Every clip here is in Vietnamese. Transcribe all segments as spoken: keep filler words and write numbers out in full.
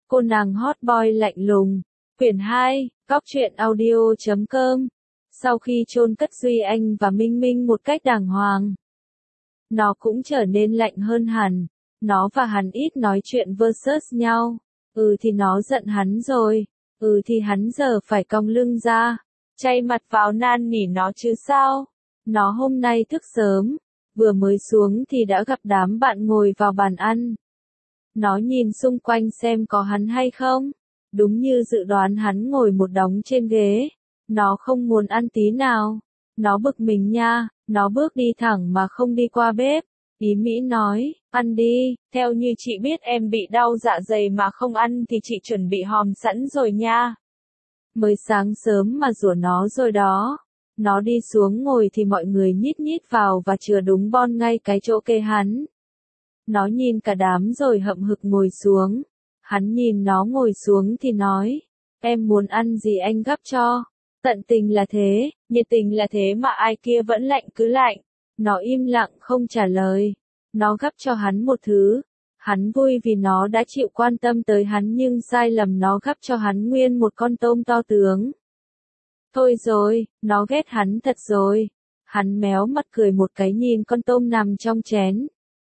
Cô nàng hot boy lạnh lùng. Quyển hai, góc truyện audio chấm com. Sau khi chôn cất Duy Anh và Minh Minh một cách đàng hoàng, nó cũng trở nên lạnh hơn hẳn. Nó và hắn ít nói chuyện versus nhau. Ừ thì nó giận hắn rồi. Ừ thì hắn giờ phải cong lưng ra, chay mặt vào nan nỉ nó chứ sao. Nó hôm nay thức sớm, vừa mới xuống thì đã gặp đám bạn ngồi vào bàn ăn. Nó nhìn xung quanh xem có hắn hay không. Đúng như dự đoán, hắn ngồi một đống trên ghế. Nó không muốn ăn tí nào. Nó bực mình nha, nó bước đi thẳng mà không đi qua bếp. Ý Mỹ nói, ăn đi, theo như chị biết em bị đau dạ dày mà không ăn thì chị chuẩn bị hòm sẵn rồi nha. Mới sáng sớm mà rủa nó rồi đó. Nó đi xuống ngồi thì mọi người nhít nhít vào và chừa đúng bon ngay cái chỗ kê hắn. Nó nhìn cả đám rồi hậm hực ngồi xuống. Hắn nhìn nó ngồi xuống thì nói, em muốn ăn gì anh gắp cho. Tận tình là thế, nhiệt tình là thế mà ai kia vẫn lạnh cứ lạnh. Nó im lặng không trả lời. Nó gắp cho hắn một thứ. Hắn vui vì nó đã chịu quan tâm tới hắn, nhưng sai lầm nó gắp cho hắn nguyên một con tôm to tướng. Thôi rồi, nó ghét hắn thật rồi. Hắn méo mặt cười một cái nhìn con tôm nằm trong chén.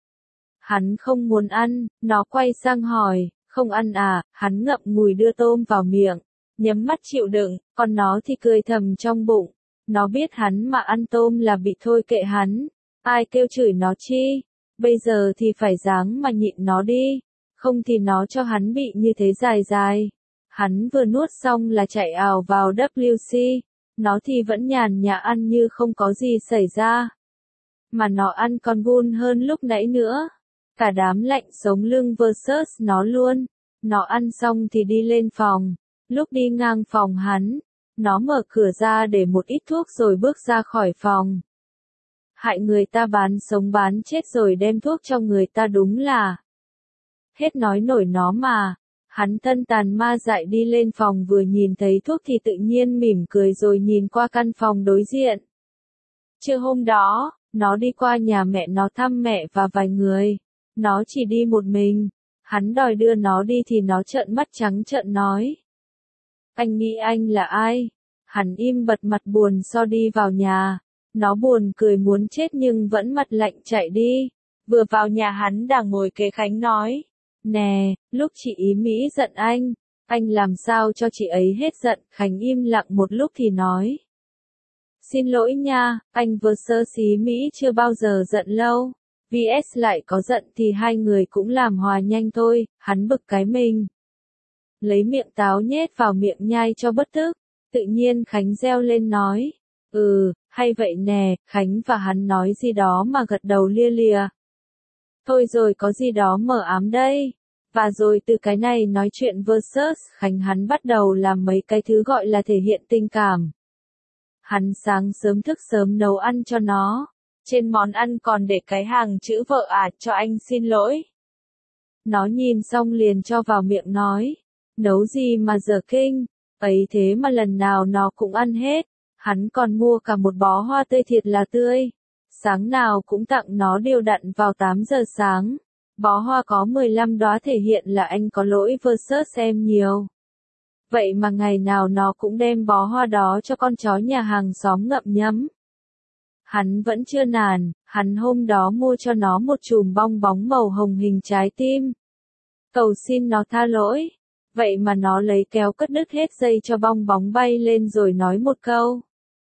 Hắn không muốn ăn, nó quay sang hỏi, không ăn à. Hắn ngậm ngùi đưa tôm vào miệng, nhắm mắt chịu đựng, còn nó thì cười thầm trong bụng. Nó biết hắn mà ăn tôm là bị thôi kệ hắn. Ai kêu chửi nó chi. Bây giờ thì phải ráng mà nhịn nó đi. Không thì nó cho hắn bị như thế dài dài. Hắn vừa nuốt xong là chạy ào vào W C. Nó thì vẫn nhàn nhã ăn như không có gì xảy ra. Mà nó ăn còn vun hơn lúc nãy nữa. Cả đám lạnh sống lưng versus nó luôn. Nó ăn xong thì đi lên phòng. Lúc đi ngang phòng hắn, nó mở cửa ra để một ít thuốc rồi bước ra khỏi phòng. Hại người ta bán sống bán chết rồi đem thuốc cho người ta, đúng là hết nói nổi nó mà. Hắn thân tàn ma dại đi lên phòng, vừa nhìn thấy thuốc thì tự nhiên mỉm cười rồi nhìn qua căn phòng đối diện. Trưa hôm đó, nó đi qua nhà mẹ nó thăm mẹ và vài người. Nó chỉ đi một mình. Hắn đòi đưa nó đi thì nó trợn mắt trắng trợn nói, anh nghĩ anh là ai? Hắn im bặt, mặt buồn so đi vào nhà. Nó buồn cười muốn chết nhưng vẫn mặt lạnh chạy đi. Vừa vào nhà hắn đang ngồi kế Khánh nói, nè, lúc chị Ý Mỹ giận anh, anh làm sao cho chị ấy hết giận. Khánh im lặng một lúc thì nói, xin lỗi nha, anh versus Ý Mỹ chưa bao giờ giận lâu. vs lại có giận thì hai người cũng làm hòa nhanh thôi. Hắn bực cái mình, lấy miệng táo nhét vào miệng nhai cho bất tức. Tự nhiên Khánh reo lên nói, ừ, hay vậy nè. Khánh và hắn nói gì đó mà gật đầu lia lìa. Thôi rồi, có gì đó mờ ám đây. Và rồi từ cái này nói chuyện versus Khánh, hắn bắt đầu làm mấy cái thứ gọi là thể hiện tình cảm. Hắn sáng sớm thức sớm nấu ăn cho nó. Trên món ăn còn để cái hàng chữ vợ à, cho anh xin lỗi. Nó nhìn xong liền cho vào miệng nói, nấu gì mà dở kinh, ấy thế mà lần nào nó cũng ăn hết. Hắn còn mua cả một bó hoa tươi thiệt là tươi. Sáng nào cũng tặng nó đều đặn vào tám giờ sáng. Bó hoa có mười lăm đóa thể hiện là anh có lỗi versus em nhiều. Vậy mà ngày nào nó cũng đem bó hoa đó cho con chó nhà hàng xóm ngậm nhấm. Hắn vẫn chưa nản, hắn hôm đó mua cho nó một chùm bong bóng màu hồng hình trái tim. Cầu xin nó tha lỗi. Vậy mà nó lấy kéo cắt đứt hết dây cho bong bóng bay lên rồi nói một câu,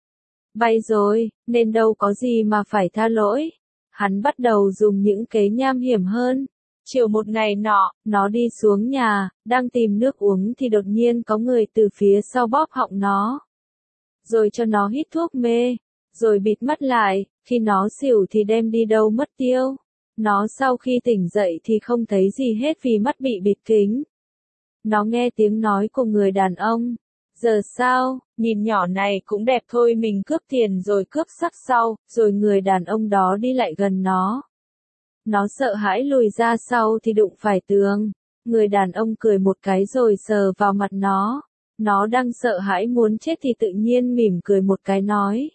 bay rồi, nên đâu có gì mà phải tha lỗi. Hắn bắt đầu dùng những kế nham hiểm hơn. Chiều một ngày nọ, nó đi xuống nhà, đang tìm nước uống thì đột nhiên có người từ phía sau bóp họng nó. Rồi cho nó hít thuốc mê. Rồi bịt mắt lại, khi nó xỉu thì đem đi đâu mất tiêu. Nó sau khi tỉnh dậy thì không thấy gì hết vì mắt bị bịt kính. Nó nghe tiếng nói của người đàn ông. Giờ sao, nhìn nhỏ này cũng đẹp thôi, mình cướp tiền rồi cướp sắc sau. Rồi người đàn ông đó đi lại gần nó. Nó sợ hãi lùi ra sau thì đụng phải tường. Người đàn ông cười một cái rồi sờ vào mặt nó. Nó đang sợ hãi muốn chết thì tự nhiên mỉm cười một cái nói,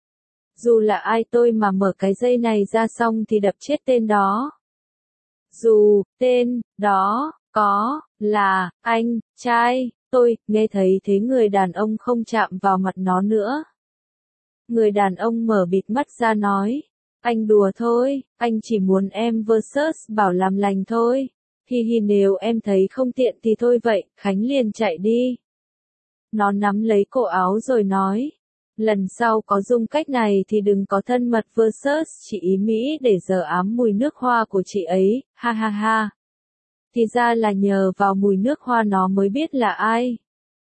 dù là ai tôi mà mở cái dây này ra xong thì đập chết tên đó. Dù, tên, đó, Có, là, anh, trai, tôi, nghe thấy thế người đàn ông không chạm vào mặt nó nữa. Người đàn ông mở bịt mắt ra nói, anh đùa thôi, anh chỉ muốn em versus bảo làm lành thôi. Hi hi nếu em thấy không tiện thì thôi vậy, Khánh liền chạy đi. Nó nắm lấy cổ áo rồi nói, lần sau có dung cách này thì đừng có thân mật versus chị ý Mỹ để giờ ám mùi nước hoa của chị ấy, ha ha ha. Thì ra là nhờ vào mùi nước hoa nó mới biết là ai.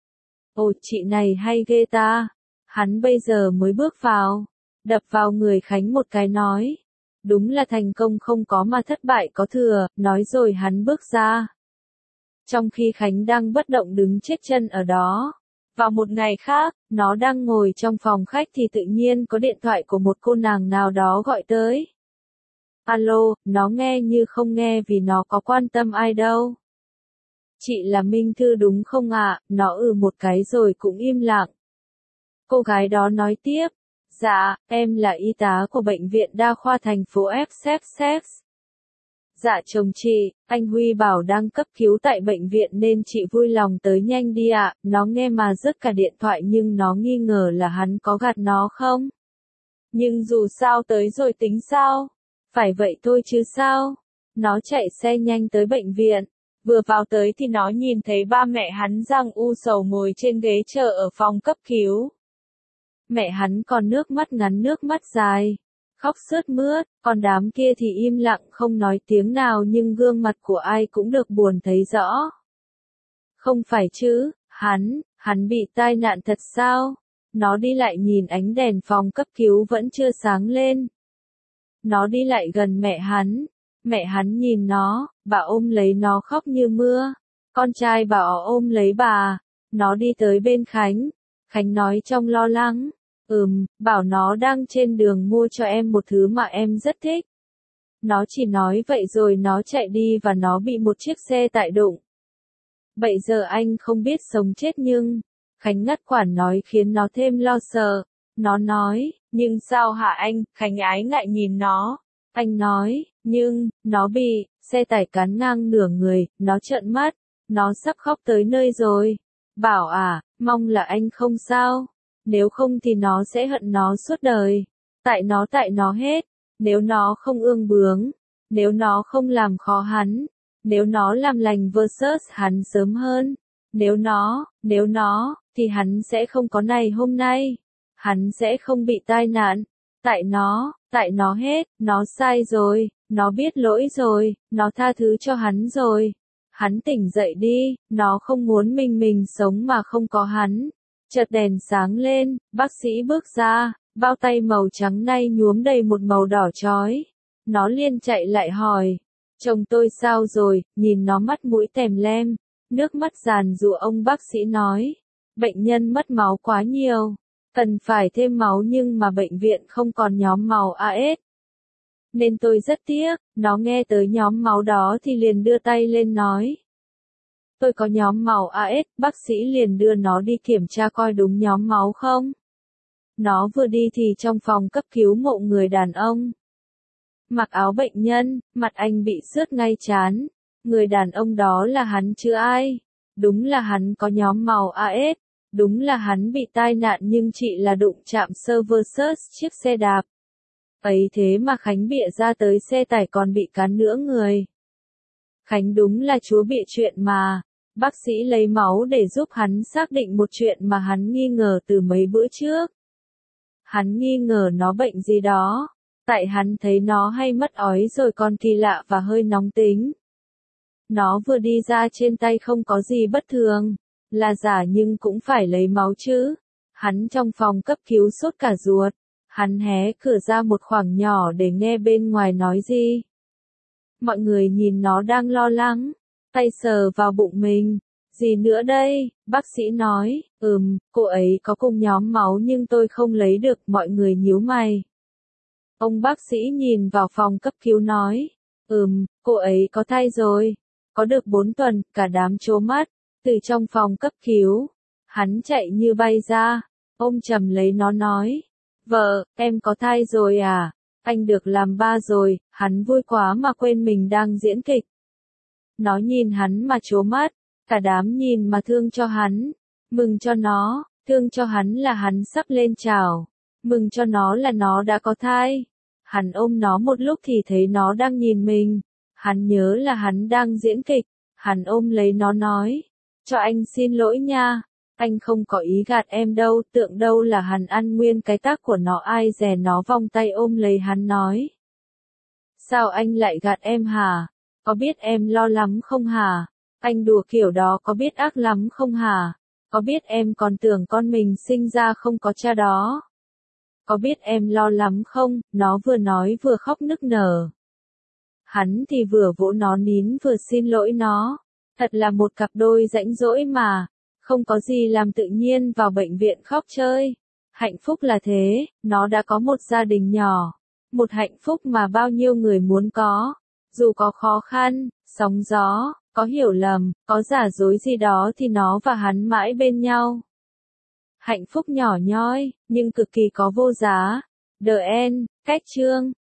Ồ chị này hay ghê ta. Hắn bây giờ mới bước vào, đập vào người Khánh một cái nói. Đúng là thành công không có mà thất bại có thừa, nói rồi hắn bước ra. Trong khi Khánh đang bất động đứng chết chân ở đó. Vào một ngày khác, nó đang ngồi trong phòng khách thì tự nhiên có điện thoại của một cô nàng nào đó gọi tới. Alo, nó nghe như không nghe vì nó có quan tâm ai đâu. Chị là Minh Thư đúng không ạ? À? Nó ừ một cái rồi cũng im lặng. Cô gái đó nói tiếp. Dạ, em là y tá của bệnh viện đa khoa thành phố Essex. Dạ chồng chị, anh Huy bảo đang cấp cứu tại bệnh viện nên chị vui lòng tới nhanh đi ạ. À. Nó nghe mà rớt cả điện thoại nhưng nó nghi ngờ là hắn có gạt nó không? Nhưng dù sao tới rồi tính sao? Phải vậy thôi chứ sao? Nó chạy xe nhanh tới bệnh viện. Vừa vào tới thì nó nhìn thấy ba mẹ hắn đang u sầu ngồi trên ghế chờ ở phòng cấp cứu. Mẹ hắn còn nước mắt ngắn nước mắt dài, khóc sướt mướt, còn đám kia thì im lặng không nói tiếng nào nhưng gương mặt của ai cũng được buồn thấy rõ. Không phải chứ, hắn, hắn bị tai nạn thật sao? Nó đi lại nhìn ánh đèn phòng cấp cứu vẫn chưa sáng lên. Nó đi lại gần mẹ hắn, mẹ hắn nhìn nó, bà ôm lấy nó khóc như mưa. Con trai bà ôm lấy bà, nó đi tới bên Khánh. Khánh nói trong lo lắng. Ừm, bảo nó đang trên đường mua cho em một thứ mà em rất thích. Nó chỉ nói vậy rồi nó chạy đi và nó bị một chiếc xe tải đụng. Bây giờ anh không biết sống chết nhưng, Khánh ngắt quản nói khiến nó thêm lo sợ. Nó nói, nhưng sao hả anh? Khánh ái ngại nhìn nó. Anh nói, nhưng, nó bị, xe tải cán ngang nửa người, nó trợn mắt, nó sắp khóc tới nơi rồi. Bảo à, mong là anh không sao. Nếu không thì nó sẽ hận nó suốt đời. Tại nó tại nó hết. Nếu nó không ương bướng. Nếu nó không làm khó hắn. Nếu nó làm lành versus hắn sớm hơn. Nếu nó, nếu nó, thì hắn sẽ không có này hôm nay. Hắn sẽ không bị tai nạn. Tại nó, tại nó hết, nó sai rồi, nó biết lỗi rồi, nó tha thứ cho hắn rồi. Hắn tỉnh dậy đi, nó không muốn mình mình sống mà không có hắn. Chợt đèn sáng lên, bác sĩ bước ra, bao tay màu trắng nay nhuốm đầy một màu đỏ chói. Nó liền chạy lại hỏi, chồng tôi sao rồi, nhìn nó mắt mũi tèm lem, nước mắt giàn giụa ông bác sĩ nói, bệnh nhân mất máu quá nhiều, cần phải thêm máu nhưng mà bệnh viện không còn nhóm máu a ét. Nên tôi rất tiếc, nó nghe tới nhóm máu đó thì liền đưa tay lên nói. Tôi có nhóm máu a ét, bác sĩ liền đưa nó đi kiểm tra coi đúng nhóm máu không. Nó vừa đi thì trong phòng cấp cứu mộ người đàn ông. Mặc áo bệnh nhân, mặt anh bị sướt ngay trán. Người đàn ông đó là hắn chứ ai. Đúng là hắn có nhóm máu a ét. Đúng là hắn bị tai nạn nhưng chị là đụng chạm sơ versus chiếc xe đạp. Ấy thế mà Khánh bịa ra tới xe tải còn bị cán nữa người. Khánh đúng là chúa bịa chuyện mà. Bác sĩ lấy máu để giúp hắn xác định một chuyện mà hắn nghi ngờ từ mấy bữa trước. Hắn nghi ngờ nó bệnh gì đó. Tại hắn thấy nó hay mất ói rồi còn kỳ lạ và hơi nóng tính. Nó vừa đi ra trên tay không có gì bất thường. Là giả nhưng cũng phải lấy máu chứ. Hắn trong phòng cấp cứu sốt cả ruột. Hắn hé cửa ra một khoảng nhỏ để nghe bên ngoài nói gì. Mọi người nhìn nó đang lo lắng. Tay sờ vào bụng mình. Gì nữa đây? Bác sĩ nói, ừm, cô ấy có cùng nhóm máu nhưng tôi không lấy được, mọi người nhíu mày. Ông bác sĩ nhìn vào phòng cấp cứu nói, ừm, cô ấy có thai rồi. Có được bốn tuần, cả đám trố mắt. Từ trong phòng cấp cứu, hắn chạy như bay ra. Ông trầm lấy nó nói, vợ, em có thai rồi à? Anh được làm ba rồi, hắn vui quá mà quên mình đang diễn kịch. Nó nhìn hắn mà trố mắt, cả đám nhìn mà thương cho hắn, mừng cho nó, thương cho hắn là hắn sắp lên chào, mừng cho nó là nó đã có thai. Hắn ôm nó một lúc thì thấy nó đang nhìn mình, hắn nhớ là hắn đang diễn kịch, hắn ôm lấy nó nói, cho anh xin lỗi nha, anh không có ý gạt em đâu, tượng đâu là hắn ăn nguyên cái tác của nó, ai dè nó vòng tay ôm lấy hắn nói. Sao anh lại gạt em hả? Có biết em lo lắm không hả? Anh đùa kiểu đó có biết ác lắm không hả? Có biết em còn tưởng con mình sinh ra không có cha đó? Có biết em lo lắm không? Nó vừa nói vừa khóc nức nở. Hắn thì vừa vỗ nó nín vừa xin lỗi nó. Thật là một cặp đôi rãnh rỗi mà. Không có gì làm tự nhiên vào bệnh viện khóc chơi. Hạnh phúc là thế, nó đã có một gia đình nhỏ. Một hạnh phúc mà bao nhiêu người muốn có. Dù có khó khăn, sóng gió, có hiểu lầm, có giả dối gì đó thì nó và hắn mãi bên nhau. Hạnh phúc nhỏ nhoi, nhưng cực kỳ có vô giá. The End, Cách chương